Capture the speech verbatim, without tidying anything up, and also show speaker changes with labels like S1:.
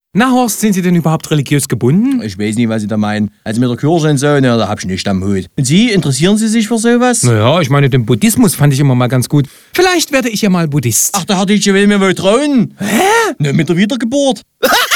S1: Na Horst, sind Sie denn überhaupt religiös gebunden?
S2: Ich weiß nicht, was Sie da meinen. Also mit der Kirche und so, ne, da hab ich nichts am Hut. Und Sie, interessieren Sie sich für sowas?
S1: Naja, ich meine, den Buddhismus fand ich immer mal ganz gut. Vielleicht werde ich ja mal Buddhist.
S2: Ach, der Herr Ditsche will mir wohl trauen. Hä? Ne, mit der Wiedergeburt.